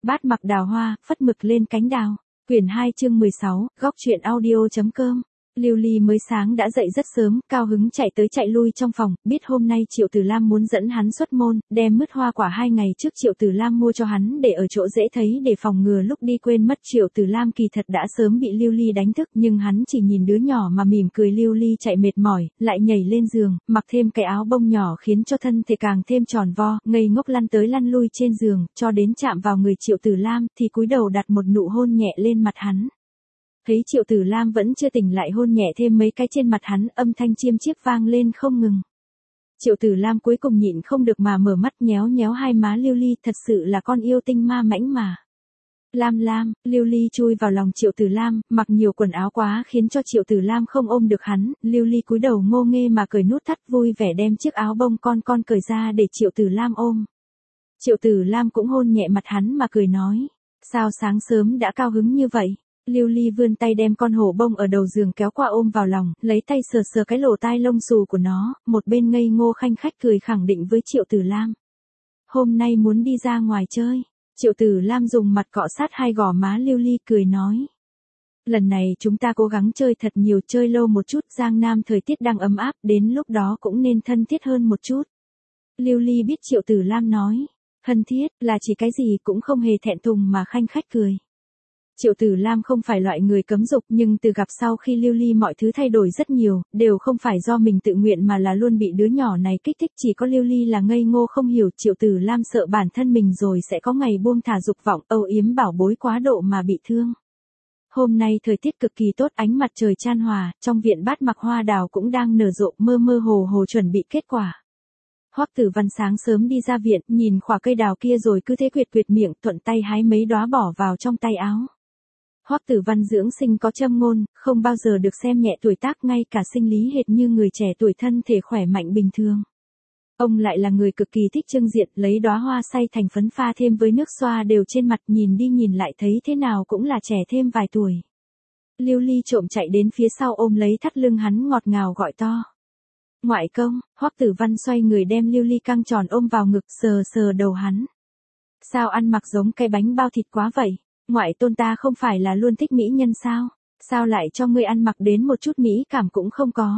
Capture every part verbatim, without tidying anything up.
Bát mặc đào hoa, phất mực lên cánh đào. Quyển hai chương mười sáu, góc truyện audio.com. Lưu Ly mới sáng đã dậy rất sớm, cao hứng chạy tới chạy lui trong phòng, biết hôm nay Triệu Tử Lam muốn dẫn hắn xuất môn, đem mứt hoa quả hai ngày trước Triệu Tử Lam mua cho hắn để ở chỗ dễ thấy để phòng ngừa lúc đi quên mất. Triệu Tử Lam kỳ thật đã sớm bị Lưu Ly đánh thức, nhưng hắn chỉ nhìn đứa nhỏ mà mỉm cười. Lưu Ly chạy mệt mỏi, lại nhảy lên giường, mặc thêm cái áo bông nhỏ khiến cho thân thể càng thêm tròn vo, ngây ngốc lăn tới lăn lui trên giường, cho đến chạm vào người Triệu Tử Lam thì cúi đầu đặt một nụ hôn nhẹ lên mặt hắn. Thấy Triệu Tử Lam vẫn chưa tỉnh lại hôn nhẹ thêm mấy cái trên mặt hắn, âm thanh chiêm chiếp vang lên không ngừng. Triệu Tử Lam cuối cùng nhịn không được mà mở mắt, nhéo nhéo hai má Lưu Ly, thật sự là con yêu tinh ma mãnh mà. Lam Lam, Lưu Ly chui vào lòng Triệu Tử Lam, mặc nhiều quần áo quá khiến cho Triệu Tử Lam không ôm được hắn, Lưu Ly cúi đầu ngô nghê mà cởi nút thắt, vui vẻ đem chiếc áo bông con con cởi ra để Triệu Tử Lam ôm. Triệu Tử Lam cũng hôn nhẹ mặt hắn mà cười nói, sao sáng sớm đã cao hứng như vậy. Lưu Ly vươn tay đem con hổ bông ở đầu giường kéo qua ôm vào lòng, lấy tay sờ sờ cái lỗ tai lông xù của nó, một bên ngây ngô khanh khách cười khẳng định với Triệu Tử Lam. Hôm nay muốn đi ra ngoài chơi. Triệu Tử Lam dùng mặt cọ sát hai gò má Lưu Ly cười nói. Lần này chúng ta cố gắng chơi thật nhiều, chơi lâu một chút, Giang Nam thời tiết đang ấm áp, đến lúc đó cũng nên thân thiết hơn một chút. Lưu Ly biết Triệu Tử Lam nói, thân thiết, là chỉ cái gì cũng không hề thẹn thùng mà khanh khách cười. Triệu Tử Lam không phải loại người cấm dục, nhưng từ gặp sau khi Lưu Ly mọi thứ thay đổi rất nhiều, đều không phải do mình tự nguyện mà là luôn bị đứa nhỏ này kích thích. Chỉ có Lưu Ly là ngây ngô không hiểu. Triệu Tử Lam sợ bản thân mình rồi sẽ có ngày buông thả dục vọng, âu yếm bảo bối quá độ mà bị thương. Hôm nay thời tiết cực kỳ tốt, ánh mặt trời chan hòa, trong viện bát mặc hoa đào cũng đang nở rộ, mơ mơ hồ hồ chuẩn bị kết quả. Hoắc Tử Văn sáng sớm đi ra viện, nhìn khỏa cây đào kia rồi cứ thế quyệt quyệt miệng, thuận tay hái mấy đóa bỏ vào trong tay áo. Hoắc Tử Văn dưỡng sinh có châm ngôn, không bao giờ được xem nhẹ tuổi tác, ngay cả sinh lý hệt như người trẻ tuổi, thân thể khỏe mạnh bình thường. Ông lại là người cực kỳ thích trưng diện, lấy đóa hoa xay thành phấn pha thêm với nước xoa đều trên mặt, nhìn đi nhìn lại thấy thế nào cũng là trẻ thêm vài tuổi. Lưu Ly trộm chạy đến phía sau ôm lấy thắt lưng hắn, ngọt ngào gọi to. Ngoại công. Hoắc Tử Văn xoay người đem Lưu Ly căng tròn ôm vào ngực, sờ sờ đầu hắn. Sao ăn mặc giống cái bánh bao thịt quá vậy? Ngoại tôn ta không phải là luôn thích mỹ nhân sao? Sao lại cho ngươi ăn mặc đến một chút mỹ cảm cũng không có?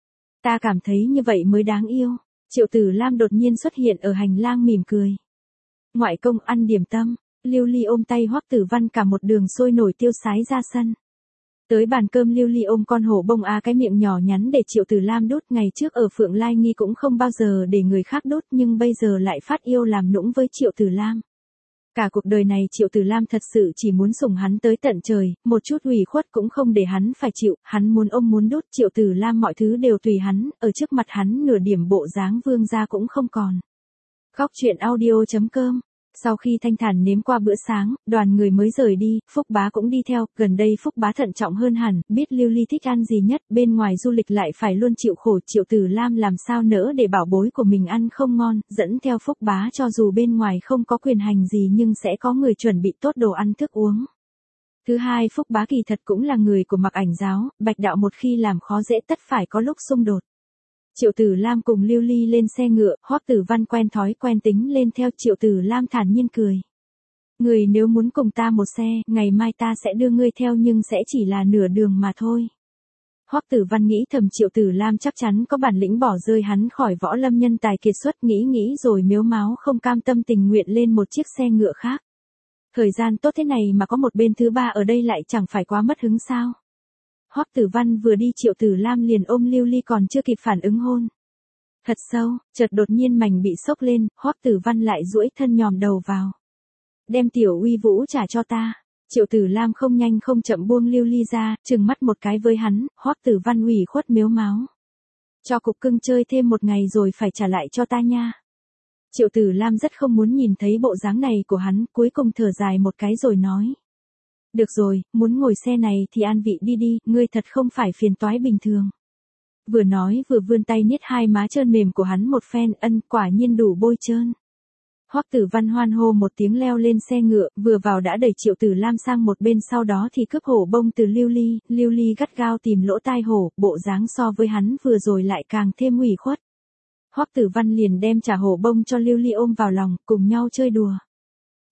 Ta cảm thấy như vậy mới đáng yêu. Triệu Tử Lam đột nhiên xuất hiện ở hành lang mỉm cười. Ngoại công ăn điểm tâm. Lưu Ly ôm tay Hoắc Tử Văn cả một đường sôi nổi tiêu sái ra sân. Tới bàn cơm Lưu Ly ôm con hổ bông a cái miệng nhỏ nhắn để Triệu Tử Lam đút. Ngày trước ở Phượng Lai Nghi cũng không bao giờ để người khác đút, nhưng bây giờ lại phát yêu làm nũng với Triệu Tử Lam. Cả cuộc đời này Triệu Tử Lam thật sự chỉ muốn sủng hắn tới tận trời, một chút ủy khuất cũng không để hắn phải chịu, hắn muốn ôm muốn đút Triệu Tử Lam mọi thứ đều tùy hắn, ở trước mặt hắn nửa điểm bộ dáng vương gia cũng không còn. Góc truyện audio.com. Sau khi thanh thản nếm qua bữa sáng, đoàn người mới rời đi, Phúc Bá cũng đi theo, gần đây Phúc Bá thận trọng hơn hẳn, biết Lưu Ly thích ăn gì nhất, bên ngoài du lịch lại phải luôn chịu khổ, Triệu Tử Lam làm sao nỡ để bảo bối của mình ăn không ngon, dẫn theo Phúc Bá cho dù bên ngoài không có quyền hành gì nhưng sẽ có người chuẩn bị tốt đồ ăn thức uống. Thứ hai, Phúc Bá kỳ thật cũng là người của Mặc Ảnh giáo, Bạch đạo một khi làm khó dễ tất phải có lúc xung đột. Triệu Tử Lam cùng Lưu Ly lên xe ngựa, Hoắc Tử Văn quen thói quen tính lên theo. Triệu Tử Lam thản nhiên cười. Người nếu muốn cùng ta một xe, ngày mai ta sẽ đưa ngươi theo, nhưng sẽ chỉ là nửa đường mà thôi. Hoắc Tử Văn nghĩ thầm Triệu Tử Lam chắc chắn có bản lĩnh bỏ rơi hắn khỏi võ lâm nhân tài kiệt xuất, nghĩ nghĩ rồi mếu máo không cam tâm tình nguyện lên một chiếc xe ngựa khác. Thời gian tốt thế này mà có một bên thứ ba ở đây lại chẳng phải quá mất hứng sao? Hoắc Tử Văn vừa đi Triệu Tử Lam liền ôm Lưu Ly còn chưa kịp phản ứng hôn. Thật sâu, chợt đột nhiên mảnh bị sốc lên, Hoắc Tử Văn lại duỗi thân nhòm đầu vào. Đem tiểu uy vũ trả cho ta. Triệu Tử Lam không nhanh không chậm buông Lưu Ly ra, trừng mắt một cái với hắn, Hoắc Tử Văn ủy khuất mếu máo. Cho cục cưng chơi thêm một ngày rồi phải trả lại cho ta nha. Triệu Tử Lam rất không muốn nhìn thấy bộ dáng này của hắn, cuối cùng thở dài một cái rồi nói. Được rồi, muốn ngồi xe này thì an vị đi đi, ngươi thật không phải phiền toái bình thường. Vừa nói vừa vươn tay niết hai má trơn mềm của hắn một phen, ân, quả nhiên đủ bôi trơn. Hoắc Tử Văn hoan hô một tiếng leo lên xe ngựa, vừa vào đã đẩy Triệu Tử Lam sang một bên, sau đó thì cướp hổ bông từ Lưu Ly, Lưu Ly gắt gao tìm lỗ tai hổ, bộ dáng so với hắn vừa rồi lại càng thêm ủy khuất. Hoắc Tử Văn liền đem trả hổ bông cho Lưu Ly ôm vào lòng, cùng nhau chơi đùa.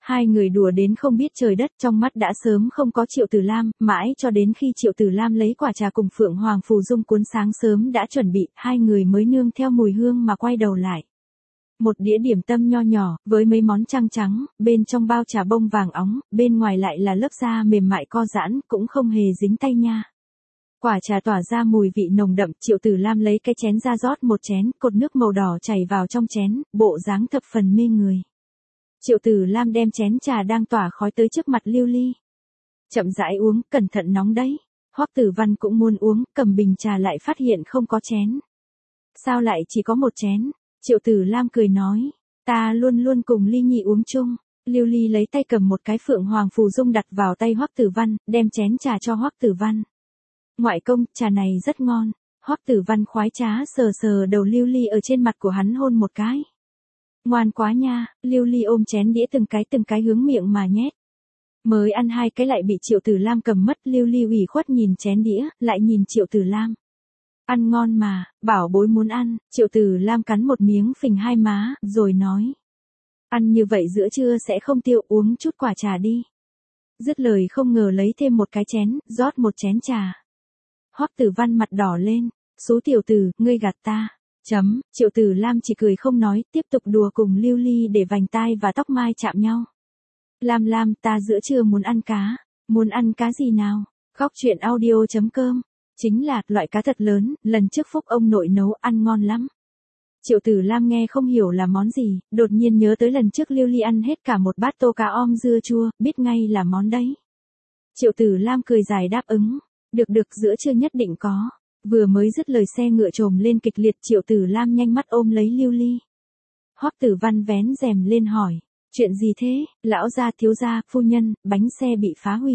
Hai người đùa đến không biết trời đất, trong mắt đã sớm không có Triệu Tử Lam, mãi cho đến khi Triệu Tử Lam lấy quả trà cùng Phượng Hoàng Phù Dung cuốn sáng sớm đã chuẩn bị, hai người mới nương theo mùi hương mà quay đầu lại. Một đĩa điểm tâm nho nhỏ, với mấy món trăng trắng, bên trong bao trà bông vàng óng, bên ngoài lại là lớp da mềm mại co giãn, cũng không hề dính tay nha. Quả trà tỏa ra mùi vị nồng đậm, Triệu Tử Lam lấy cái chén ra rót một chén, cột nước màu đỏ chảy vào trong chén, bộ dáng thập phần mê người. Triệu Tử Lam đem chén trà đang tỏa khói tới trước mặt Lưu Ly. Chậm rãi uống, cẩn thận nóng đấy. Hoắc Tử Văn cũng muốn uống, cầm bình trà lại phát hiện không có chén. Sao lại chỉ có một chén? Triệu Tử Lam cười nói, ta luôn luôn cùng Ly Nhi uống chung. Lưu Ly lấy tay cầm một cái Phượng Hoàng Phù Dung đặt vào tay Hoắc Tử Văn, đem chén trà cho Hoắc Tử Văn. Ngoại công, trà này rất ngon. Hoắc Tử Văn khoái trá sờ sờ đầu Lưu Ly ở trên mặt của hắn hôn một cái. Ngoan quá nha, Lưu Ly ôm chén đĩa từng cái từng cái hướng miệng mà nhét. Mới ăn hai cái lại bị Triệu Tử Lam cầm mất, Lưu Ly ủy khuất nhìn chén đĩa, lại nhìn Triệu Tử Lam. Ăn ngon mà, bảo bối muốn ăn, Triệu Tử Lam cắn một miếng phình hai má, rồi nói. Ăn như vậy giữa trưa sẽ không tiêu, uống chút quả trà đi. Dứt lời không ngờ lấy thêm một cái chén, rót một chén trà. Hoắc Tử Văn mặt đỏ lên, số tiểu tử, ngươi gạt ta. Chấm, Triệu Tử Lam chỉ cười không nói, tiếp tục đùa cùng Lưu Ly để vành tai và tóc mai chạm nhau. Lam Lam, ta giữa trưa muốn ăn cá. Muốn ăn cá gì nào? Góc truyện audio chấm com. Chính là, loại cá thật lớn, lần trước Phúc ông nội nấu ăn ngon lắm. Triệu Tử Lam nghe không hiểu là món gì, đột nhiên nhớ tới lần trước Lưu Ly ăn hết cả một bát tô cá om dưa chua, biết ngay là món đấy. Triệu Tử Lam cười dài đáp ứng. Được được, giữa trưa nhất định có. Vừa mới dứt lời xe ngựa trồm lên kịch liệt, Triệu Tử Lam nhanh mắt ôm lấy Lưu Ly. Hoắc Tử Văn vén rèm lên hỏi, chuyện gì thế? Lão gia, thiếu gia, phu nhân, bánh xe bị phá hủy.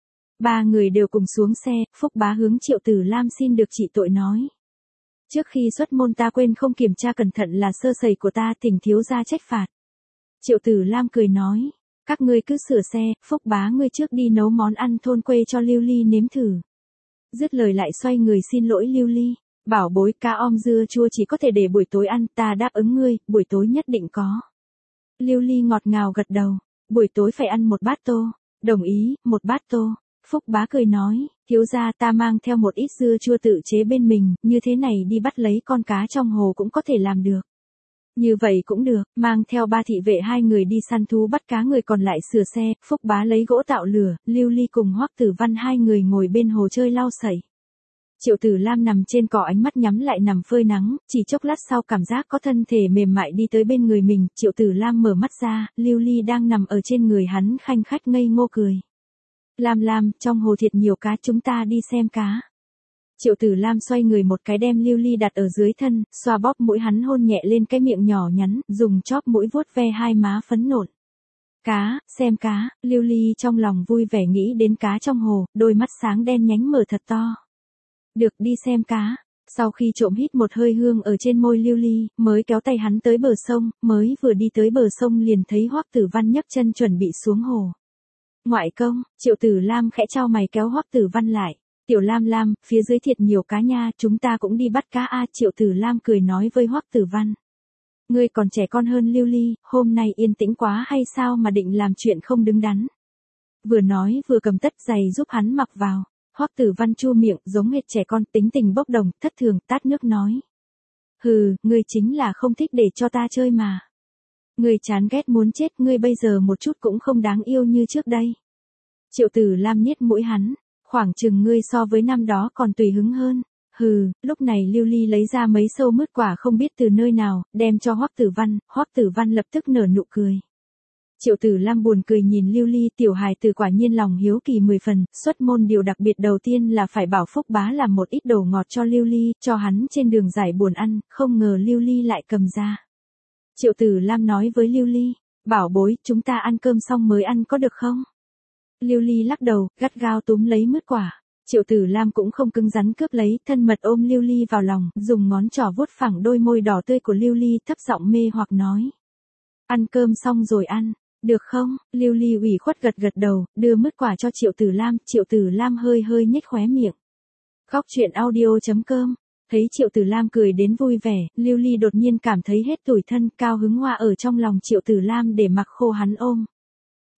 Ba người đều cùng xuống xe, Phúc bá hướng Triệu Tử Lam xin được trị tội nói. Trước khi xuất môn ta quên không kiểm tra cẩn thận là sơ sẩy của ta, thỉnh thiếu gia trách phạt. Triệu Tử Lam cười nói, các ngươi cứ sửa xe, Phúc bá ngươi trước đi nấu món ăn thôn quê cho Lưu Ly nếm thử. Dứt lời lại xoay người xin lỗi Lưu Ly, bảo bối, cá om dưa chua chỉ có thể để buổi tối ăn, ta đáp ứng ngươi, buổi tối nhất định có. Lưu Ly ngọt ngào gật đầu, buổi tối phải ăn một bát tô, đồng ý, một bát tô. Phúc bá cười nói, thiếu gia, ta mang theo một ít dưa chua tự chế bên mình, như thế này đi bắt lấy con cá trong hồ cũng có thể làm được. Như vậy cũng được, mang theo ba thị vệ hai người đi săn thú bắt cá, người còn lại sửa xe, Phúc bá lấy gỗ tạo lửa, Lưu Ly cùng Hoắc Tử Văn hai người ngồi bên hồ chơi lau sẩy. Triệu Tử Lam nằm trên cỏ ánh mắt nhắm lại nằm phơi nắng, chỉ chốc lát sau cảm giác có thân thể mềm mại đi tới bên người mình, Triệu Tử Lam mở mắt ra, Lưu Ly đang nằm ở trên người hắn khanh khách ngây ngô cười. Lam Lam, trong hồ thiệt nhiều cá, chúng ta đi xem cá. Triệu Tử Lam xoay người một cái đem Lưu Ly đặt ở dưới thân, xoa bóp mũi hắn hôn nhẹ lên cái miệng nhỏ nhắn, dùng chóp mũi vuốt ve hai má phấn nộn. Cá, xem cá, Lưu Ly trong lòng vui vẻ nghĩ đến cá trong hồ, đôi mắt sáng đen nhánh mở thật to. Được, đi xem cá. Sau khi trộm hít một hơi hương ở trên môi Lưu Ly, mới kéo tay hắn tới bờ sông, mới vừa đi tới bờ sông liền thấy Hoắc Tử Văn nhấc chân chuẩn bị xuống hồ. Ngoại công, Triệu Tử Lam khẽ chau mày kéo Hoắc Tử Văn lại. Tiểu Lam Lam, phía dưới thiệt nhiều cá nha, chúng ta cũng đi bắt cá a. Triệu Tử Lam cười nói với Hoắc Tử Văn. Ngươi còn trẻ con hơn Lưu Ly, hôm nay yên tĩnh quá hay sao mà định làm chuyện không đứng đắn. Vừa nói vừa cầm tất giày giúp hắn mặc vào. Hoắc Tử Văn chua miệng, giống hệt trẻ con, tính tình bốc đồng, thất thường, tát nước nói. Hừ, ngươi chính là không thích để cho ta chơi mà. Ngươi chán ghét muốn chết, ngươi bây giờ một chút cũng không đáng yêu như trước đây. Triệu Tử Lam niết mũi hắn, khoảng chừng ngươi so với năm đó còn tùy hứng hơn. Hừ, lúc này Lưu Ly lấy ra mấy sâu mứt quả không biết từ nơi nào, đem cho Hoắc Tử Văn, Hoắc Tử Văn lập tức nở nụ cười. Triệu Tử Lam buồn cười nhìn Lưu Ly, tiểu hài tử quả nhiên lòng hiếu kỳ mười phần, xuất môn điều đặc biệt đầu tiên là phải bảo Phúc bá làm một ít đồ ngọt cho Lưu Ly, cho hắn trên đường giải buồn ăn, không ngờ Lưu Ly lại cầm ra. Triệu Tử Lam nói với Lưu Ly, bảo bối, chúng ta ăn cơm xong mới ăn có được không? Lưu Ly lắc đầu, gắt gao túm lấy mứt quả. Triệu Tử Lam cũng không cứng rắn cướp lấy, thân mật ôm Lưu Ly vào lòng, dùng ngón trỏ vuốt phẳng đôi môi đỏ tươi của Lưu Ly, thấp giọng mê hoặc nói. Ăn cơm xong rồi ăn, được không? Lưu Ly ủy khuất gật gật đầu, đưa mứt quả cho Triệu Tử Lam, Triệu Tử Lam hơi hơi nhếch khóe miệng. Góc truyện audio chấm com. Thấy Triệu Tử Lam cười đến vui vẻ, Lưu Ly đột nhiên cảm thấy hết tủi thân, cao hứng hoa ở trong lòng Triệu Tử Lam để mặc khô hắn ôm.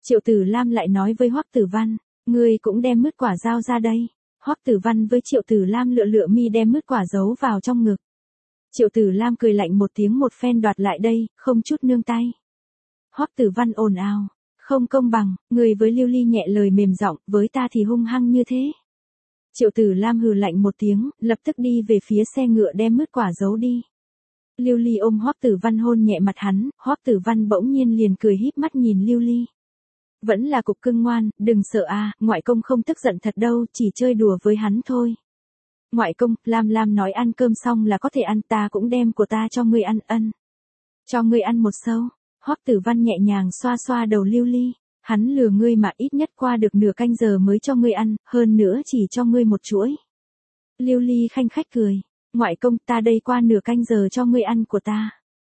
Triệu Tử Lam lại nói với Hoắc Tử Văn, ngươi cũng đem mứt quả giao ra đây. Hoắc Tử Văn với Triệu Tử Lam lựa lựa mi đem mứt quả giấu vào trong ngực. Triệu Tử Lam cười lạnh một tiếng một phen đoạt lại đây, không chút nương tay. Hoắc Tử Văn ồn ào, không công bằng, người với Lưu Ly nhẹ lời mềm giọng, với ta thì hung hăng như thế. Triệu Tử Lam hừ lạnh một tiếng, lập tức đi về phía xe ngựa đem mứt quả giấu đi. Lưu Ly ôm Hoắc Tử Văn hôn nhẹ mặt hắn, Hoắc Tử Văn bỗng nhiên liền cười híp mắt nhìn Lưu Ly. Vẫn là cục cưng ngoan, đừng sợ a, ngoại công không tức giận thật đâu, chỉ chơi đùa với hắn thôi. Ngoại công, Lam Lam nói ăn cơm xong là có thể ăn, ta cũng đem của ta cho ngươi ăn, ân. Cho ngươi ăn một sâu. Hoắc Tử Văn nhẹ nhàng xoa xoa đầu Lưu Ly, hắn lừa ngươi mà ít nhất qua được nửa canh giờ mới cho ngươi ăn, hơn nữa chỉ cho ngươi một chuỗi. Lưu Ly khanh khách cười, ngoại công ta đây qua nửa canh giờ cho ngươi ăn của ta.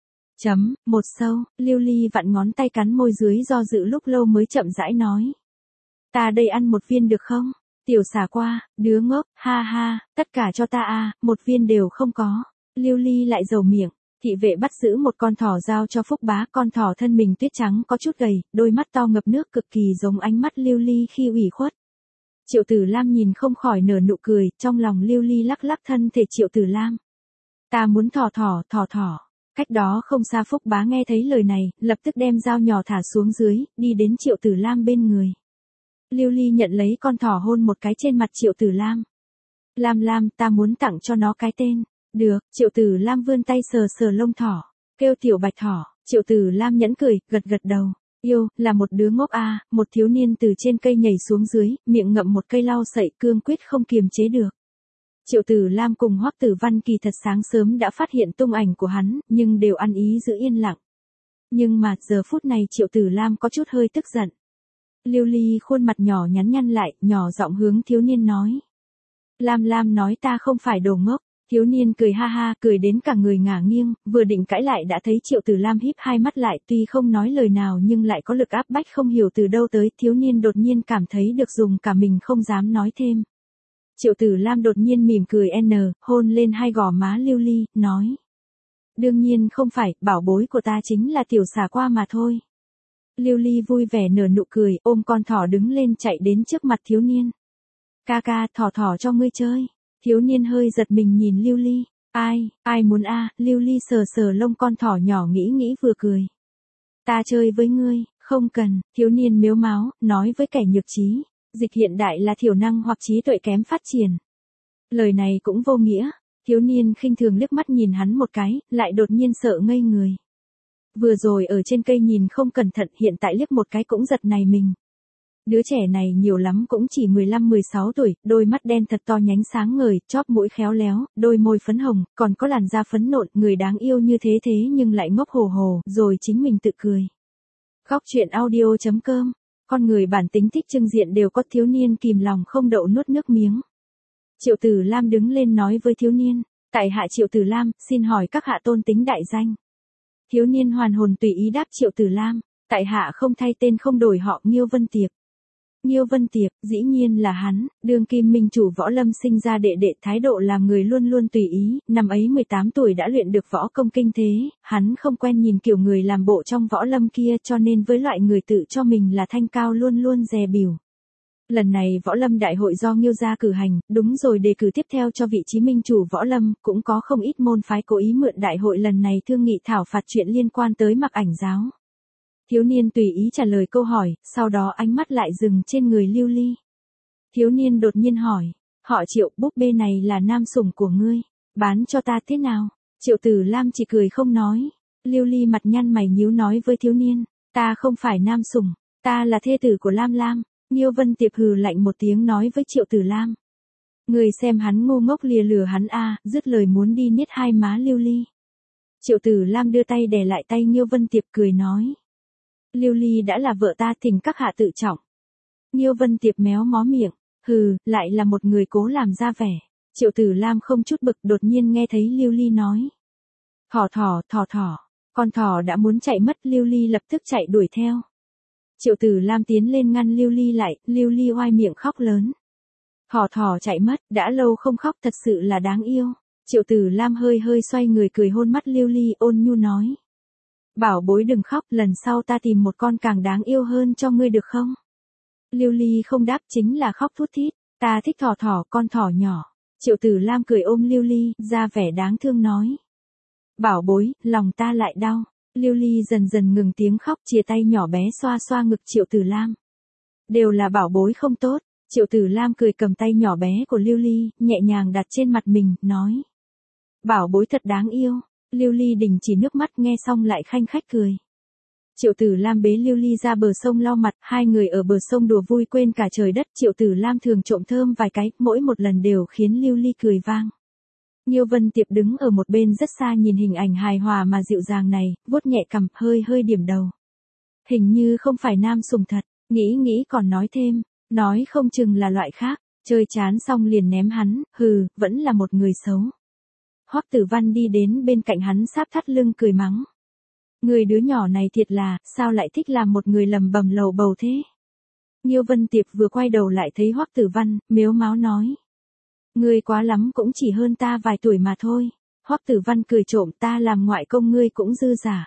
Chấm, một sâu, Lưu Ly vặn ngón tay cắn môi dưới do dự lúc lâu mới chậm rãi nói. Ta đây ăn một viên được không? Tiểu xả qua, đứa ngốc, ha ha, tất cả cho ta a, một viên đều không có. Lưu Ly lại dầu miệng, thị vệ bắt giữ một con thỏ giao cho Phúc Bá, con thỏ thân mình tuyết trắng có chút gầy, đôi mắt to ngập nước cực kỳ giống ánh mắt Lưu Ly khi ủy khuất. Triệu Tử Lam nhìn không khỏi nở nụ cười, trong lòng Lưu Ly lắc lắc thân thể Triệu Tử Lam. Ta muốn thỏ thỏ, thỏ thỏ. Cách đó không xa Phúc Bá nghe thấy lời này, lập tức đem dao nhỏ thả xuống dưới, đi đến Triệu Tử Lam bên người. Lưu Ly nhận lấy con thỏ hôn một cái trên mặt Triệu Tử Lam. Lam Lam, ta muốn tặng cho nó cái tên. Được, Triệu Tử Lam vươn tay sờ sờ lông thỏ, kêu tiểu bạch thỏ. Triệu Tử Lam nhẫn cười, gật gật đầu. Yêu, là một đứa ngốc a, à, một thiếu niên từ trên cây nhảy xuống dưới, miệng ngậm một cây lau sậy, cương quyết không kiềm chế được. Triệu Tử Lam cùng Hoắc Tử Văn kỳ thật sáng sớm đã phát hiện tung ảnh của hắn, nhưng đều ăn ý giữ yên lặng. Nhưng mà giờ phút này Triệu Tử Lam có chút hơi tức giận. Lưu Ly khuôn mặt nhỏ nhắn nhăn lại, nhỏ giọng hướng thiếu niên nói. Lam Lam nói ta không phải đồ ngốc. Thiếu niên cười ha ha, cười đến cả người ngả nghiêng, vừa định cãi lại đã thấy Triệu Tử Lam híp hai mắt lại, tuy không nói lời nào nhưng lại có lực áp bách không hiểu từ đâu tới, thiếu niên đột nhiên cảm thấy được dùng cả mình không dám nói thêm. Triệu Tử Lam đột nhiên mỉm cười n, hôn lên hai gò má Lưu Ly, nói. Đương nhiên không phải, bảo bối của ta chính là tiểu xà qua mà thôi. Lưu Ly vui vẻ nở nụ cười, ôm con thỏ đứng lên chạy đến trước mặt thiếu niên. Ca ca, thỏ thỏ cho ngươi chơi. Thiếu niên hơi giật mình nhìn Lưu Ly, ai, ai muốn a, à, Lưu Ly sờ sờ lông con thỏ nhỏ nghĩ nghĩ vừa cười. Ta chơi với ngươi, không cần, thiếu niên mếu máo, nói với kẻ nhược trí, dịch hiện đại là thiểu năng hoặc trí tuệ kém phát triển. Lời này cũng vô nghĩa, thiếu niên khinh thường liếc mắt nhìn hắn một cái, lại đột nhiên sợ ngây người. Vừa rồi ở trên cây nhìn không cẩn thận, hiện tại liếc một cái cũng giật này mình. Đứa trẻ này nhiều lắm cũng chỉ mười lăm mười sáu tuổi, đôi mắt đen thật to nhánh sáng ngời, chóp mũi khéo léo, đôi môi phấn hồng, còn có làn da phấn nộn, người đáng yêu như thế thế nhưng lại ngốc hồ hồ, rồi chính mình tự cười. Góc truyện audio chấm com, con người bản tính thích trưng diện đều có, thiếu niên kìm lòng không đậu nuốt nước miếng. Triệu Tử Lam đứng lên nói với thiếu niên, tại hạ Triệu Tử Lam, xin hỏi các hạ tôn tính đại danh. Thiếu niên hoàn hồn tùy ý đáp Triệu Tử Lam, tại hạ không thay tên không đổi họ, Nghiêu Vân Tiệp. Nghiêu Vân Tiệp, dĩ nhiên là hắn, đương kim minh chủ võ lâm sinh ra đệ đệ, thái độ làm người luôn luôn tùy ý, năm ấy mười tám tuổi đã luyện được võ công kinh thế, hắn không quen nhìn kiểu người làm bộ trong võ lâm kia cho nên với loại người tự cho mình là thanh cao luôn luôn dè bỉu. Lần này võ lâm đại hội do Nghiêu gia cử hành, đúng rồi, đề cử tiếp theo cho vị trí minh chủ võ lâm, cũng có không ít môn phái cố ý mượn đại hội lần này thương nghị thảo phạt chuyện liên quan tới Mặc Ảnh giáo. Thiếu niên tùy ý trả lời câu hỏi, sau đó ánh mắt lại dừng trên người Lưu Ly. Thiếu niên đột nhiên hỏi, họ Triệu, búp bê này là nam sủng của ngươi, bán cho ta thế nào? Triệu Tử Lam chỉ cười không nói. Lưu Ly mặt nhăn mày nhíu nói với thiếu niên, ta không phải nam sủng, ta là thê tử của Lam Lam. Nghiêu Vân Tiệp hừ lạnh một tiếng nói với Triệu Tử Lam. Người xem hắn ngu ngốc lìa lừa hắn a, à, dứt lời muốn đi niết hai má Lưu Ly. Triệu Tử Lam đưa tay đè lại tay Nghiêu Vân Tiệp cười nói. Lưu Ly đã là vợ ta, thỉnh các hạ tự trọng. Nghiêu Vân Tiệp méo mó miệng, hừ, lại là một người cố làm ra vẻ. Triệu Tử Lam không chút bực, đột nhiên nghe thấy Lưu Ly nói. Thỏ thỏ, thỏ thỏ, con thỏ đã muốn chạy mất, Lưu Ly lập tức chạy đuổi theo. Triệu Tử Lam tiến lên ngăn Lưu Ly lại, Lưu Ly oai miệng khóc lớn. Thỏ thỏ chạy mất, đã lâu không khóc, thật sự là đáng yêu. Triệu Tử Lam hơi hơi xoay người cười hôn mắt Lưu Ly, ôn nhu nói. Bảo bối đừng khóc, lần sau ta tìm một con càng đáng yêu hơn cho ngươi được không? Lưu Ly không đáp, chính là khóc thút thít, ta thích thỏ thỏ, con thỏ nhỏ. Triệu Tử Lam cười ôm Lưu Ly, ra vẻ đáng thương nói. Bảo bối, lòng ta lại đau. Lưu Ly dần dần ngừng tiếng khóc, chia tay nhỏ bé xoa xoa ngực Triệu Tử Lam. Đều là bảo bối không tốt. Triệu Tử Lam cười cầm tay nhỏ bé của Lưu Ly, nhẹ nhàng đặt trên mặt mình, nói. Bảo bối thật đáng yêu. Lưu Ly đình chỉ nước mắt, nghe xong lại khanh khách cười. Triệu Tử Lam bế Lưu Ly ra bờ sông lau mặt, hai người ở bờ sông đùa vui quên cả trời đất. Triệu Tử Lam thường trộm thơm vài cái, mỗi một lần đều khiến Lưu Ly cười vang. Nhiêu Vân Tiệp đứng ở một bên rất xa nhìn hình ảnh hài hòa mà dịu dàng này, vuốt nhẹ cằm, hơi hơi điểm đầu. Hình như không phải nam sùng thật, nghĩ nghĩ còn nói thêm, nói không chừng là loại khác, chơi chán xong liền ném hắn, hừ, vẫn là một người xấu. Hoắc Tử Văn đi đến bên cạnh hắn sáp thắt lưng cười mắng. Người đứa nhỏ này thiệt là, sao lại thích làm một người lầm bầm lầu bầu thế? Nhiêu Vân Tiệp vừa quay đầu lại thấy Hoắc Tử Văn, mếu máo nói. Ngươi quá lắm cũng chỉ hơn ta vài tuổi mà thôi. Hoắc Tử Văn cười trộm, ta làm ngoại công ngươi cũng dư giả.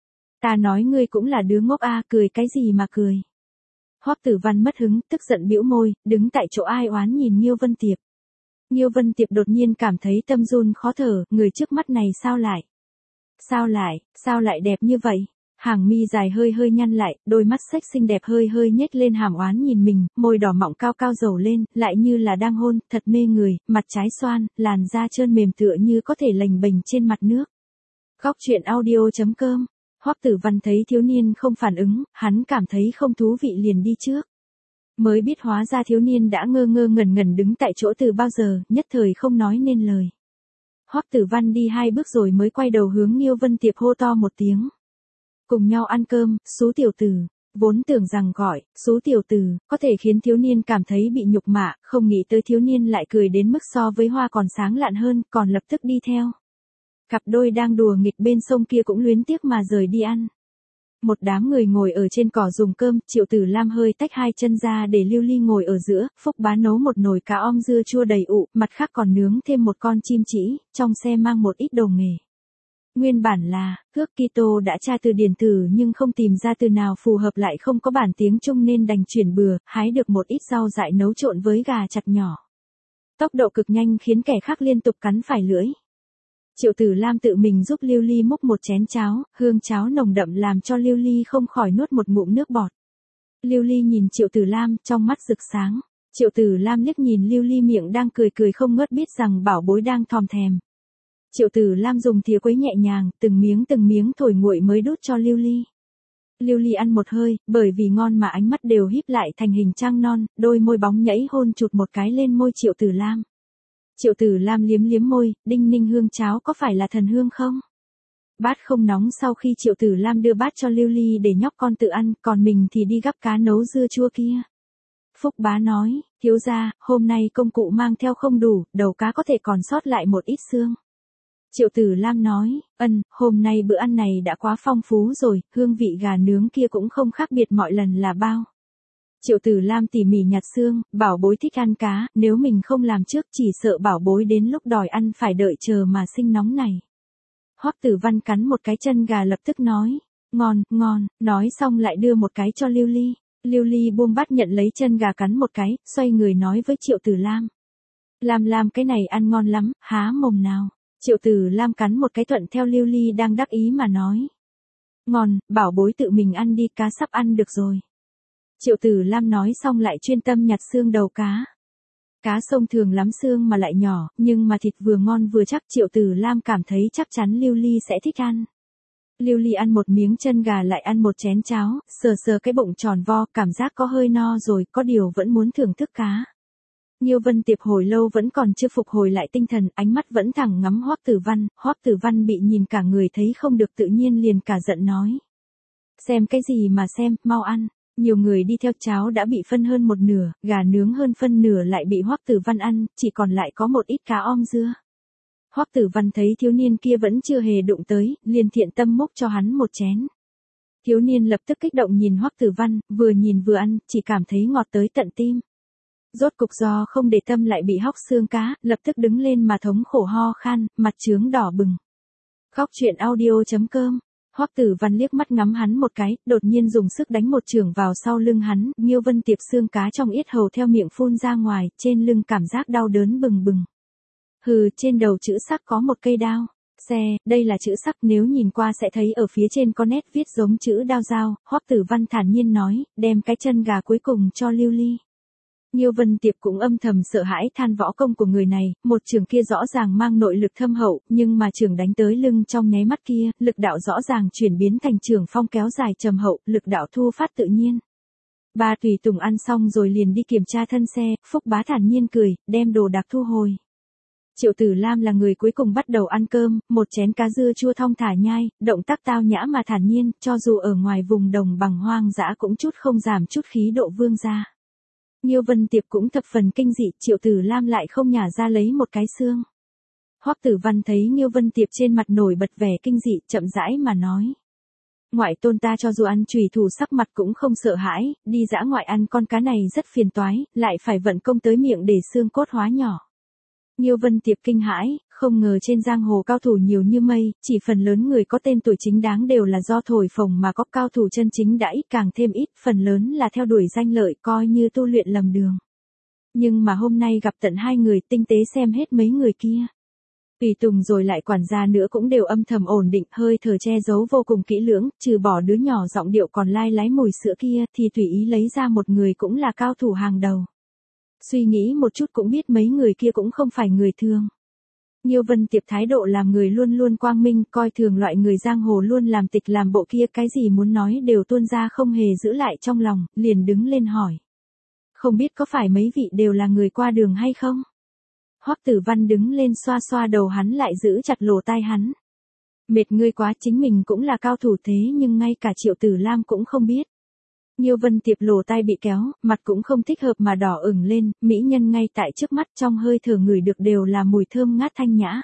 Ta nói ngươi cũng là đứa ngốc a, cười cái gì mà cười. Hoắc Tử Văn mất hứng, tức giận bĩu môi, đứng tại chỗ ai oán nhìn Nhiêu Vân Tiệp. Nhiêu Vân Tiệp đột nhiên cảm thấy tâm run khó thở, người trước mắt này sao lại? Sao lại, sao lại đẹp như vậy? Hàng mi dài hơi hơi nhăn lại, đôi mắt xếch xinh đẹp hơi hơi nhếch lên hàm oán nhìn mình, môi đỏ mọng cao cao dầu lên, lại như là đang hôn, thật mê người, mặt trái xoan, làn da trơn mềm tựa như có thể lềnh bềnh trên mặt nước. Góc truyện audio chấm com. Hoắc Tử Văn thấy thiếu niên không phản ứng, hắn cảm thấy không thú vị liền đi trước. Mới biết hóa ra thiếu niên đã ngơ ngơ ngẩn ngẩn đứng tại chỗ từ bao giờ, nhất thời không nói nên lời. Hoắc Tử Văn đi hai bước rồi mới quay đầu hướng Nhiêu Vân Tiệp hô to một tiếng. Cùng nhau ăn cơm, Sú tiểu tử. Vốn tưởng rằng gọi, Sú tiểu tử, có thể khiến thiếu niên cảm thấy bị nhục mạ, không nghĩ tới thiếu niên lại cười đến mức so với hoa còn sáng lạn hơn, còn lập tức đi theo. Cặp đôi đang đùa nghịch bên sông kia cũng luyến tiếc mà rời đi ăn. Một đám người ngồi ở trên cỏ dùng cơm, Triệu Tử Lam hơi tách hai chân ra để Lưu Ly ngồi ở giữa, Phúc Bá nấu một nồi cá om dưa chua đầy ụ, mặt khác còn nướng thêm một con chim chỉ, trong xe mang một ít đồ nghề. Nguyên bản là, Hước Kitô đã tra từ điển tử nhưng không tìm ra từ nào phù hợp lại không có bản tiếng Trung nên đành chuyển bừa, hái được một ít rau dại nấu trộn với gà chặt nhỏ. Tốc độ cực nhanh khiến kẻ khác liên tục cắn phải lưỡi. Triệu Tử Lam tự mình giúp Lưu Ly múc một chén cháo, hương cháo nồng đậm làm cho Lưu Ly không khỏi nuốt một ngụm nước bọt. Lưu Ly nhìn Triệu Tử Lam, trong mắt rực sáng. Triệu Tử Lam liếc nhìn Lưu Ly miệng đang cười cười không ngớt biết rằng bảo bối đang thòm thèm. Triệu Tử Lam dùng thìa quấy nhẹ nhàng, từng miếng từng miếng thổi nguội mới đút cho Lưu Ly. Lưu Ly ăn một hơi, bởi vì ngon mà ánh mắt đều híp lại thành hình trăng non, đôi môi bóng nhảy hôn chụt một cái lên môi Triệu Tử Lam. Triệu Tử Lam liếm liếm môi, đinh ninh hương cháo có phải là thần hương không? Bát không nóng. Sau khi Triệu Tử Lam đưa bát cho Lưu Ly để nhóc con tự ăn, còn mình thì đi gắp cá nấu dưa chua kia. Phúc Bá nói, thiếu gia, hôm nay công cụ mang theo không đủ, đầu cá có thể còn sót lại một ít xương. Triệu Tử Lam nói, ân, hôm nay bữa ăn này đã quá phong phú rồi, hương vị gà nướng kia cũng không khác biệt mọi lần là bao. Triệu Tử Lam tỉ mỉ nhặt xương, bảo bối thích ăn cá, nếu mình không làm trước chỉ sợ bảo bối đến lúc đòi ăn phải đợi chờ mà sinh nóng này. Hoắc Tử Văn cắn một cái chân gà lập tức nói, ngon, ngon, nói xong lại đưa một cái cho Lưu Ly. Lưu Ly buông bát nhận lấy chân gà cắn một cái, xoay người nói với Triệu Tử Lam. Lam Lam cái này ăn ngon lắm, há mồm nào. Triệu Tử Lam cắn một cái thuận theo Lưu Ly đang đắc ý mà nói. Ngon, bảo bối tự mình ăn đi, cá sắp ăn được rồi. Triệu Tử Lam nói xong lại chuyên tâm nhặt xương đầu cá. Cá sông thường lắm xương mà lại nhỏ, nhưng mà thịt vừa ngon vừa chắc. Triệu Tử Lam cảm thấy chắc chắn Lưu Ly sẽ thích ăn. Lưu Ly ăn một miếng chân gà lại ăn một chén cháo, sờ sờ cái bụng tròn vo, cảm giác có hơi no rồi, có điều vẫn muốn thưởng thức cá. Nhiêu Vân Tiệp hồi lâu vẫn còn chưa phục hồi lại tinh thần, ánh mắt vẫn thẳng ngắm Hoắc Tử Văn, Hoắc Tử Văn bị nhìn cả người thấy không được tự nhiên liền cả giận nói. Xem cái gì mà xem, mau ăn. Nhiều người đi theo cháo đã bị phân hơn một nửa, gà nướng hơn phân nửa lại bị Hoắc Tử Văn ăn, chỉ còn lại có một ít cá om dưa. Hoắc Tử Văn thấy thiếu niên kia vẫn chưa hề đụng tới, liền thiện tâm múc cho hắn một chén. Thiếu niên lập tức kích động nhìn Hoắc Tử Văn, vừa nhìn vừa ăn, chỉ cảm thấy ngọt tới tận tim. Rốt cục do không để tâm lại bị hóc xương cá, lập tức đứng lên mà thống khổ ho khan, mặt trướng đỏ bừng. Góc truyện audio chấm com Hoắc Tử Văn liếc mắt ngắm hắn một cái, đột nhiên dùng sức đánh một chưởng vào sau lưng hắn, Nghiêu Vân Tiệp xương cá trong yết hầu theo miệng phun ra ngoài, trên lưng cảm giác đau đớn bừng bừng. Hừ, trên đầu chữ sắc có một cây đao. Xe, đây là chữ sắc, nếu nhìn qua sẽ thấy ở phía trên có nét viết giống chữ đao dao, Hoắc Tử Văn thản nhiên nói, đem cái chân gà cuối cùng cho Lưu Ly. Nghiêu Vân Tiệp cũng âm thầm sợ hãi than võ công của người này, một trường kia rõ ràng mang nội lực thâm hậu, nhưng mà trường đánh tới lưng trong nháy mắt kia, lực đạo rõ ràng chuyển biến thành trường phong kéo dài trầm hậu, lực đạo thu phát tự nhiên. Ba tùy tùng ăn xong rồi liền đi kiểm tra thân xe, Phúc Bá thản nhiên cười, đem đồ đạc thu hồi. Triệu Tử Lam là người cuối cùng bắt đầu ăn cơm, một chén cá dưa chua thong thả nhai, động tác tao nhã mà thản nhiên, cho dù ở ngoài vùng đồng bằng hoang dã cũng chút không giảm chút khí độ vương gia. Nghiêu Vân Tiệp cũng thập phần kinh dị, Triệu Tử Lam lại không nhả ra lấy một cái xương. Hoắc Tử Văn thấy Nghiêu Vân Tiệp trên mặt nổi bật vẻ kinh dị, chậm rãi mà nói. Ngoại tôn ta cho dù ăn chùy thủ sắc mặt cũng không sợ hãi, đi dã ngoại ăn con cá này rất phiền toái, lại phải vận công tới miệng để xương cốt hóa nhỏ. Nghiêu Vân Tiệp kinh hãi, không ngờ trên giang hồ cao thủ nhiều như mây, chỉ phần lớn người có tên tuổi chính đáng đều là do thổi phồng mà có cao thủ chân chính đã ít càng thêm ít, phần lớn là theo đuổi danh lợi coi như tu luyện lầm đường. Nhưng mà hôm nay gặp tận hai người, tinh tế xem hết mấy người kia. Tùy tùng rồi lại quản gia nữa cũng đều âm thầm ổn định, hơi thở che giấu vô cùng kỹ lưỡng, trừ bỏ đứa nhỏ giọng điệu còn lai lái mùi sữa kia thì tùy ý lấy ra một người cũng là cao thủ hàng đầu. Suy nghĩ một chút cũng biết mấy người kia cũng không phải người thường. Nghiêu Vân Tiệp thái độ làm người luôn luôn quang minh, coi thường loại người giang hồ luôn làm tịch làm bộ kia, cái gì muốn nói đều tuôn ra không hề giữ lại trong lòng, liền đứng lên hỏi. Không biết có phải mấy vị đều là người qua đường hay không? Hoắc Tử Văn đứng lên xoa xoa đầu hắn lại giữ chặt lỗ tai hắn. Mệt ngươi quá, chính mình cũng là cao thủ thế nhưng ngay cả Triệu Tử Lam cũng không biết. Nghiêu Vân Tiệp lỗ tai bị kéo, mặt cũng không thích hợp mà đỏ ửng lên, mỹ nhân ngay tại trước mắt trong hơi thở ngửi được đều là mùi thơm ngát thanh nhã.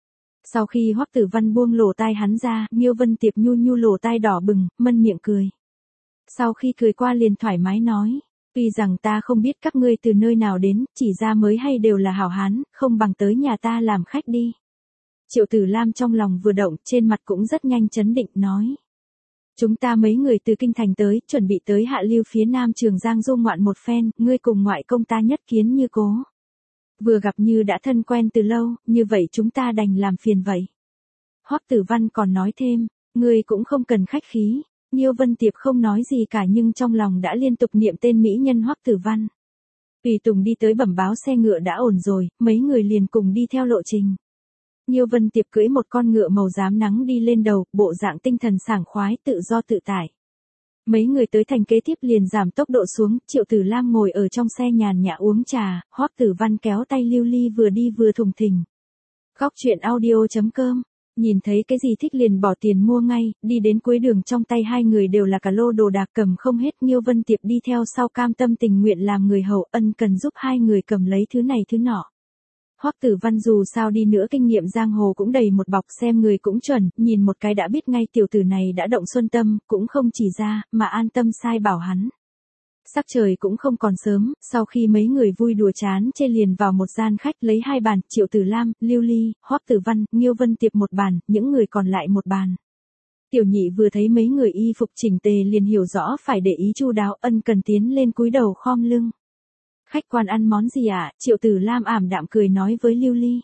Sau khi Hoắc Tử Văn buông lỗ tai hắn ra, Nghiêu Vân Tiệp nhu nhu lỗ tai đỏ bừng, mân miệng cười. Sau khi cười qua liền thoải mái nói, tuy rằng ta không biết các ngươi từ nơi nào đến, chỉ ra mới hay đều là hảo hán, không bằng tới nhà ta làm khách đi. Triệu Tử Lam trong lòng vừa động, trên mặt cũng rất nhanh chấn định, nói. Chúng ta mấy người từ kinh thành tới, chuẩn bị tới hạ lưu phía nam Trường Giang du ngoạn một phen, ngươi cùng ngoại công ta nhất kiến như cố. Vừa gặp như đã thân quen từ lâu, như vậy chúng ta đành làm phiền vậy. Hoắc Tử Văn còn nói thêm, ngươi cũng không cần khách khí. Nghiêu Vân Tiệp không nói gì cả nhưng trong lòng đã liên tục niệm tên mỹ nhân Hoắc Tử Văn. Tùy tùng đi tới bẩm báo xe ngựa đã ổn rồi, mấy người liền cùng đi theo lộ trình. Nghiêu Vân Tiệp cưỡi một con ngựa màu rám nắng đi lên đầu, bộ dạng tinh thần sảng khoái, tự do tự tại. Mấy người tới thành kế tiếp liền giảm tốc độ xuống, Triệu Tử Lam ngồi ở trong xe nhàn nhã uống trà, Hoắc Tử Văn kéo tay Lưu Ly vừa đi vừa thùng thình. Góc truyện audio chấm com, nhìn thấy cái gì thích liền bỏ tiền mua ngay, đi đến cuối đường trong tay hai người đều là cả lô đồ đạc cầm không hết, Nghiêu Vân Tiệp đi theo sau cam tâm tình nguyện làm người hầu, ân cần giúp hai người cầm lấy thứ này thứ nọ. Hoắc Tử Văn dù sao đi nữa kinh nghiệm giang hồ cũng đầy một bọc, xem người cũng chuẩn, nhìn một cái đã biết ngay tiểu tử này đã động xuân tâm, cũng không chỉ ra, mà an tâm sai bảo hắn. Sắc trời cũng không còn sớm, sau khi mấy người vui đùa chán chê liền vào một gian khách lấy hai bàn, Triệu Tử Lam, Lưu Ly, Hoắc Tử Văn, Nghiêu Vân Tiệp một bàn, những người còn lại một bàn. Tiểu Nhị vừa thấy mấy người y phục chỉnh tề liền hiểu rõ phải để ý chu đáo, ân cần tiến lên cúi đầu khom lưng. Khách quan ăn món gì ạ? À? Triệu Tử Lam ảm đạm cười nói với Lưu Ly.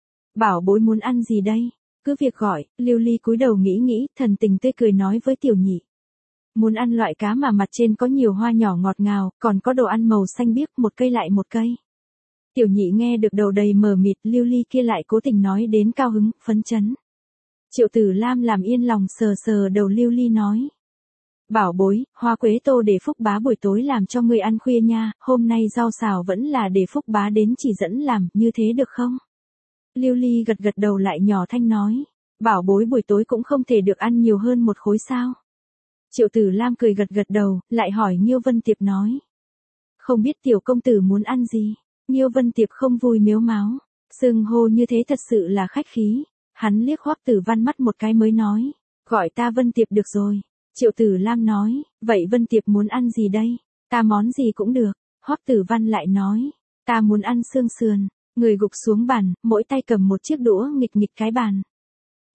Bảo bối muốn ăn gì đây? Cứ việc gọi, Lưu Ly cúi đầu nghĩ nghĩ, thần tình tươi cười nói với Tiểu Nhị. Muốn ăn loại cá mà mặt trên có nhiều hoa nhỏ ngọt ngào, còn có đồ ăn màu xanh biếc, một cây lại một cây. Tiểu Nhị nghe được đầu đầy mờ mịt, Lưu Ly kia lại cố tình nói đến cao hứng, phấn chấn. Triệu Tử Lam làm yên lòng sờ sờ đầu Lưu Ly nói. Bảo bối, hoa quế tô để Phúc Bá buổi tối làm cho người ăn khuya nha, hôm nay rau xào vẫn là để Phúc Bá đến chỉ dẫn làm, như thế được không? Lưu Ly gật gật đầu lại nhỏ thanh nói, bảo bối buổi tối cũng không thể được ăn nhiều hơn một khối sao? Triệu Tử Lam cười gật gật đầu, lại hỏi Nghiêu Vân Tiệp nói. Không biết tiểu công tử muốn ăn gì? Nghiêu Vân Tiệp không vui miếu máu, xưng hô như thế thật sự là khách khí. Hắn liếc Hoắc Tử Văn mắt một cái mới nói, gọi ta Vân Tiệp được rồi. Triệu Tử Lam nói, vậy Vân Tiệp muốn ăn gì đây? Ta món gì cũng được. Hoắc Tử Văn lại nói, ta muốn ăn xương sườn. Người gục xuống bàn, mỗi tay cầm một chiếc đũa nghịch nghịch cái bàn.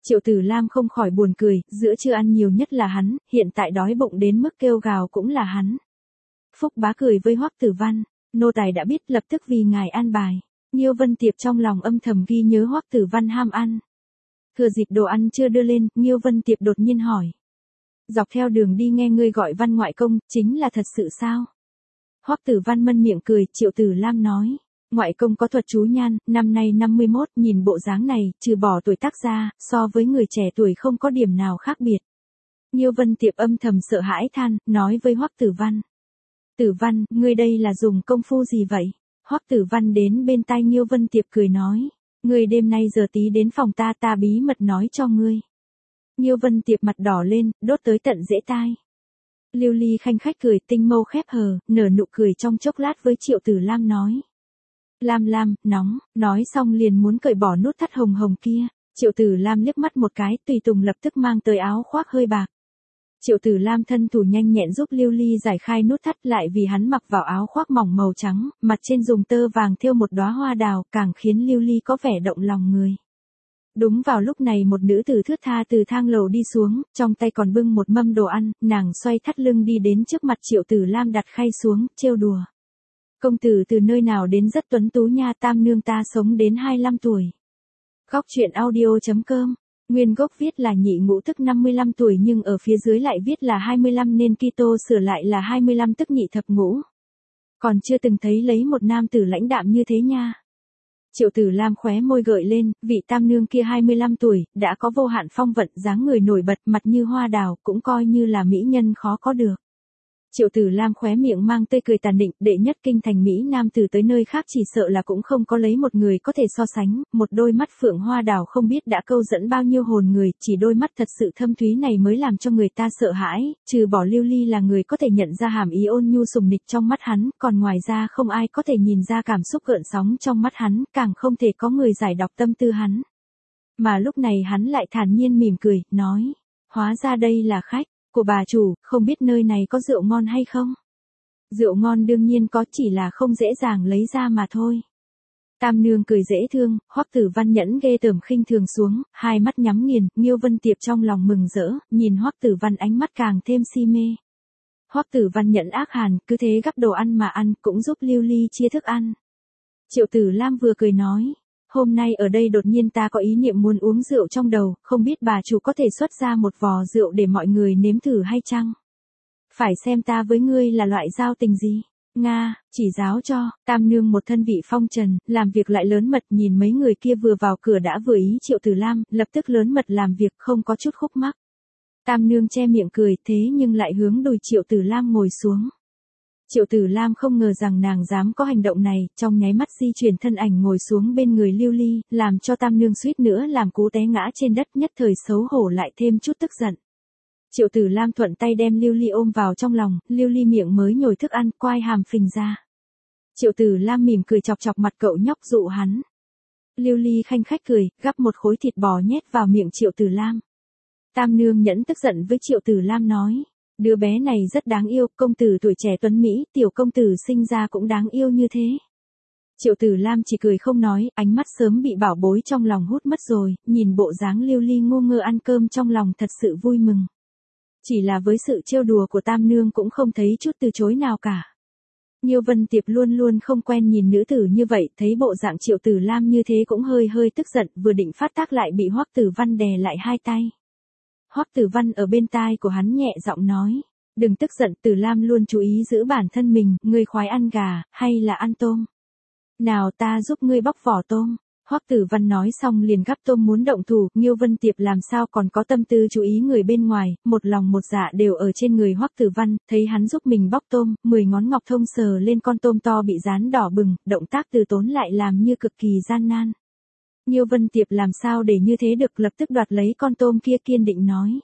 Triệu Tử Lam không khỏi buồn cười, giữa trưa ăn nhiều nhất là hắn, hiện tại đói bụng đến mức kêu gào cũng là hắn. Phúc Bá cười với Hoắc Tử Văn, nô tài đã biết, lập tức vì ngài an bài. Nhiêu Vân Tiệp trong lòng âm thầm ghi nhớ Hoắc Tử Văn ham ăn. Thừa dịp đồ ăn chưa đưa lên, Nhiêu Vân Tiệp đột nhiên hỏi. Dọc theo đường đi nghe ngươi gọi Văn ngoại công, chính là thật sự sao? Hoắc Tử Văn mân miệng cười, Triệu Tử Lam nói. Ngoại công có thuật chú nhan, năm nay năm mươi mốt, nhìn bộ dáng này, trừ bỏ tuổi tác ra, so với người trẻ tuổi không có điểm nào khác biệt. Nhiêu Vân Tiệp âm thầm sợ hãi than, nói với Hoắc Tử Văn. Tử Văn, ngươi đây là dùng công phu gì vậy? Hoắc Tử Văn đến bên tai Nhiêu Vân Tiệp cười nói. Ngươi đêm nay giờ tí đến phòng ta, ta bí mật nói cho ngươi. Nhiêu Vân Tiệp mặt đỏ lên, đốt tới tận rễ tai. Lưu Ly khanh khách cười, tinh mâu khép hờ, nở nụ cười trong chốc lát với Triệu Tử Lam nói. Lam Lam, nóng, nói xong liền muốn cởi bỏ nút thắt hồng hồng kia. Triệu Tử Lam liếc mắt một cái, tùy tùng lập tức mang tới áo khoác hơi bạc. Triệu Tử Lam thân thủ nhanh nhẹn giúp Lưu Ly giải khai nút thắt, lại vì hắn mặc vào áo khoác mỏng màu trắng, mặt trên dùng tơ vàng thêu một đóa hoa đào, càng khiến Lưu Ly có vẻ động lòng người. Đúng vào lúc này một nữ tử thướt tha từ thang lầu đi xuống, trong tay còn bưng một mâm đồ ăn, nàng xoay thắt lưng đi đến trước mặt Triệu Tử Lam đặt khay xuống, trêu đùa. Công tử từ nơi nào đến rất tuấn tú nha, tam nương ta sống đến hai mươi lăm tuổi. Góc truyện audio chấm com, nguyên gốc viết là nhị ngũ tức năm mươi lăm tuổi nhưng ở phía dưới lại viết là hai mươi lăm nên Kitô sửa lại là hai mươi lăm tức nhị thập ngũ. Còn chưa từng thấy lấy một nam tử lãnh đạm như thế nha. Triệu Tử Lam khóe môi gợi lên, vị tam nương kia hai mươi lăm tuổi, đã có vô hạn phong vận, dáng người nổi bật, mặt như hoa đào, cũng coi như là mỹ nhân khó có được. Triệu Tử Lam khóe miệng mang tươi cười tàn định, đệ nhất kinh thành Mỹ nam tử tới nơi khác chỉ sợ là cũng không có lấy một người có thể so sánh, một đôi mắt phượng hoa đào không biết đã câu dẫn bao nhiêu hồn người, chỉ đôi mắt thật sự thâm thúy này mới làm cho người ta sợ hãi, trừ bỏ Lưu Ly là người có thể nhận ra hàm ý ôn nhu sùng nịch trong mắt hắn, còn ngoài ra không ai có thể nhìn ra cảm xúc gợn sóng trong mắt hắn, càng không thể có người giải đọc tâm tư hắn. Mà lúc này hắn lại thản nhiên mỉm cười, nói, hóa ra đây là khách của bà chủ, không biết nơi này có rượu ngon hay không? Rượu ngon đương nhiên có, chỉ là không dễ dàng lấy ra mà thôi. Tam nương cười dễ thương, Hoắc Tử Văn nhẫn ghê tởm khinh thường xuống, hai mắt nhắm nghiền, Nhiêu Vân Tiệp trong lòng mừng rỡ, nhìn Hoắc Tử Văn ánh mắt càng thêm si mê. Hoắc Tử Văn nhẫn ác hàn, cứ thế gắp đồ ăn mà ăn, cũng giúp Lưu Ly chia thức ăn. Triệu Tử Lam vừa cười nói. Hôm nay ở đây đột nhiên ta có ý niệm muốn uống rượu trong đầu, không biết bà chủ có thể xuất ra một vò rượu để mọi người nếm thử hay chăng? Phải xem ta với ngươi là loại giao tình gì? Nga, chỉ giáo cho, tam nương một thân vị phong trần, làm việc lại lớn mật, nhìn mấy người kia vừa vào cửa đã vừa ý Triệu Tử Lam, lập tức lớn mật làm việc không có chút khúc mắc. Tam nương che miệng cười, thế nhưng lại hướng đùi Triệu Tử Lam ngồi xuống. Triệu Tử Lam không ngờ rằng nàng dám có hành động này, trong nháy mắt di chuyển thân ảnh ngồi xuống bên người Lưu Ly, làm cho tam nương suýt nữa làm cú té ngã trên đất, nhất thời xấu hổ lại thêm chút tức giận. Triệu Tử Lam thuận tay đem Lưu Ly ôm vào trong lòng, Lưu Ly miệng mới nhồi thức ăn, quai hàm phình ra. Triệu Tử Lam mỉm cười chọc chọc mặt cậu nhóc dụ hắn. Lưu Ly khanh khách cười, gắp một khối thịt bò nhét vào miệng Triệu Tử Lam. Tam nương nhẫn tức giận với Triệu Tử Lam nói. Đứa bé này rất đáng yêu, công tử tuổi trẻ tuấn Mỹ, tiểu công tử sinh ra cũng đáng yêu như thế. Triệu Tử Lam chỉ cười không nói, ánh mắt sớm bị bảo bối trong lòng hút mất rồi, nhìn bộ dáng Lưu Ly ngu ngơ ăn cơm trong lòng thật sự vui mừng. Chỉ là với sự trêu đùa của tam nương cũng không thấy chút từ chối nào cả. Nhiêu Vân Tiệp luôn luôn không quen nhìn nữ tử như vậy, thấy bộ dạng Triệu Tử Lam như thế cũng hơi hơi tức giận, vừa định phát tác lại bị Hoắc Tử Văn đè lại hai tay. Hoắc Tử Văn ở bên tai của hắn nhẹ giọng nói, đừng tức giận, Tử Lam luôn chú ý giữ bản thân mình, ngươi khoái ăn gà, hay là ăn tôm? Nào ta giúp ngươi bóc vỏ tôm. Hoắc Tử Văn nói xong liền gắp tôm muốn động thủ, Nhiêu Vân Tiệp làm sao còn có tâm tư chú ý người bên ngoài, một lòng một dạ đều ở trên người Hoắc Tử Văn, thấy hắn giúp mình bóc tôm, mười ngón ngọc thông sờ lên con tôm to bị dán đỏ bừng, động tác từ tốn lại làm như cực kỳ gian nan. Nhiêu Vân Tiệp làm sao để như thế được, lập tức đoạt lấy con tôm kia kiên định nói.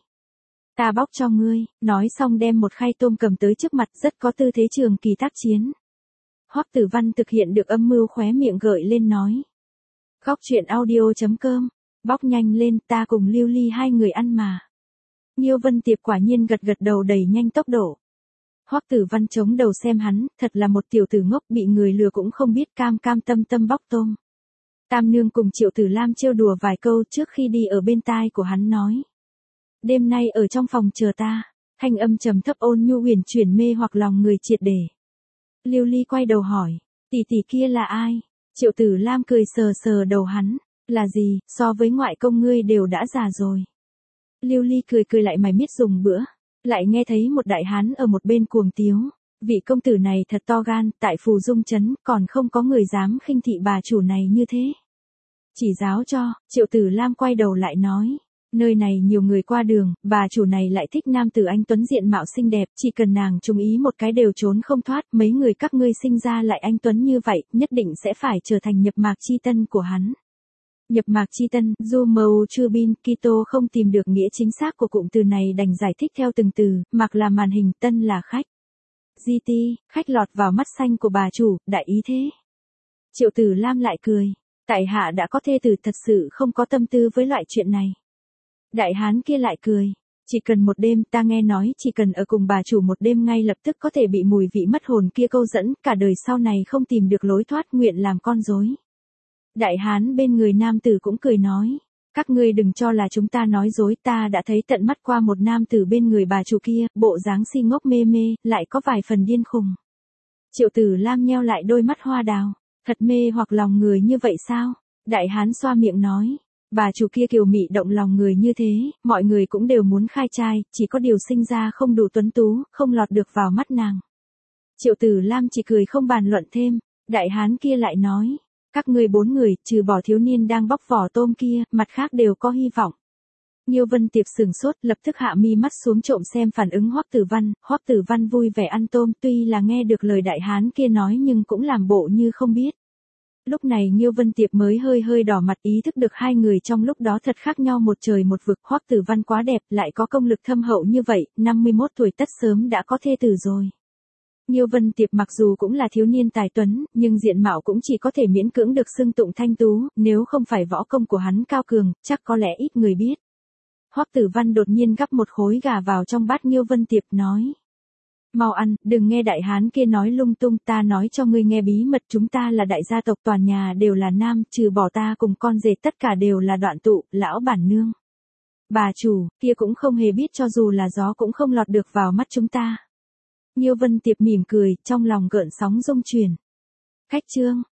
Ta bóc cho ngươi, nói xong đem một khay tôm cầm tới trước mặt, rất có tư thế trường kỳ tác chiến. Hoắc Tử Văn thực hiện được âm mưu, khóe miệng gợi lên nói. Góc truyện audio chấm com, bóc nhanh lên, ta cùng Lưu Ly hai người ăn mà. Nhiêu Vân Tiệp quả nhiên gật gật đầu đẩy nhanh tốc độ. Hoắc Tử Văn chống đầu xem hắn, thật là một tiểu tử ngốc, bị người lừa cũng không biết, cam cam tâm tâm bóc tôm. Tam nương cùng Triệu Tử Lam trêu đùa vài câu trước khi đi ở bên tai của hắn nói. Đêm nay ở trong phòng chờ ta, thanh âm trầm thấp ôn nhu huyền chuyển mê hoặc lòng người triệt để. Lưu Ly quay đầu hỏi, tỷ tỷ kia là ai? Triệu Tử Lam cười sờ sờ đầu hắn, là gì, so với ngoại công ngươi đều đã già rồi. Lưu Ly cười cười lại mày miết dùng bữa, lại nghe thấy một đại hán ở một bên cuồng tiếu. Vị công tử này thật to gan, tại Phù Dung Trấn còn không có người dám khinh thị bà chủ này như thế. Chỉ giáo cho, Triệu Tử Lam quay đầu lại nói. Nơi này nhiều người qua đường, bà chủ này lại thích nam tử anh tuấn diện mạo xinh đẹp, chỉ cần nàng chú ý một cái đều trốn không thoát, mấy người các ngươi sinh ra lại anh tuấn như vậy, nhất định sẽ phải trở thành nhập mạc chi tân của hắn. Nhập mạc chi tân, dù màu chưa bin, Kito không tìm được nghĩa chính xác của cụm từ này đành giải thích theo từng từ, mạc là màn hình, tân là khách. giê tê, khách lọt vào mắt xanh của bà chủ, đại ý thế. Triệu Tử Lam lại cười, tại hạ đã có thê tử thật sự không có tâm tư với loại chuyện này. Đại hán kia lại cười, chỉ cần một đêm, ta nghe nói chỉ cần ở cùng bà chủ một đêm ngay lập tức có thể bị mùi vị mất hồn kia câu dẫn, cả đời sau này không tìm được lối thoát, nguyện làm con rối. Đại hán bên người nam tử cũng cười nói, các ngươi đừng cho là chúng ta nói dối, ta đã thấy tận mắt qua một nam tử bên người bà chủ kia, bộ dáng si ngốc mê mê, lại có vài phần điên khùng. Triệu Tử Lam nheo lại đôi mắt hoa đào, thật mê hoặc lòng người như vậy sao? Đại hán xoa miệng nói. Bà chủ kia kiều mị động lòng người như thế, mọi người cũng đều muốn khai trai, chỉ có điều sinh ra không đủ tuấn tú, không lọt được vào mắt nàng. Triệu Tử Lam chỉ cười không bàn luận thêm, đại hán kia lại nói, các ngươi bốn người, trừ bỏ thiếu niên đang bóc vỏ tôm kia, mặt khác đều có hy vọng. Nhiêu Vân Tiệp sừng sốt, lập tức hạ mi mắt xuống trộm xem phản ứng Hoắc Tử Văn, Hoắc Tử Văn vui vẻ ăn tôm, tuy là nghe được lời đại hán kia nói nhưng cũng làm bộ như không biết. Lúc này Nhiêu Vân Tiệp mới hơi hơi đỏ mặt, ý thức được hai người trong lúc đó thật khác nhau một trời một vực. Hoắc Tử Văn quá đẹp, lại có công lực thâm hậu như vậy, năm mươi mốt tuổi tất sớm đã có thê tử rồi. Nhiêu Vân Tiệp mặc dù cũng là thiếu niên tài tuấn, nhưng diện mạo cũng chỉ có thể miễn cưỡng được xưng tụng thanh tú, nếu không phải võ công của hắn cao cường, chắc có lẽ ít người biết. Hoắc Tử Văn đột nhiên gắp một khối gà vào trong bát Nhiêu Vân Tiệp nói. Mau ăn, đừng nghe đại hán kia nói lung tung, ta nói cho ngươi nghe bí mật, chúng ta là đại gia tộc, toàn nhà đều là nam, trừ bỏ ta cùng con rể tất cả đều là đoạn tụ, lão bản nương. Bà chủ, kia cũng không hề biết, cho dù là gió cũng không lọt được vào mắt chúng ta. Nhiêu Vân Tiệp mỉm cười, trong lòng gợn sóng rung chuyển. Khách trương,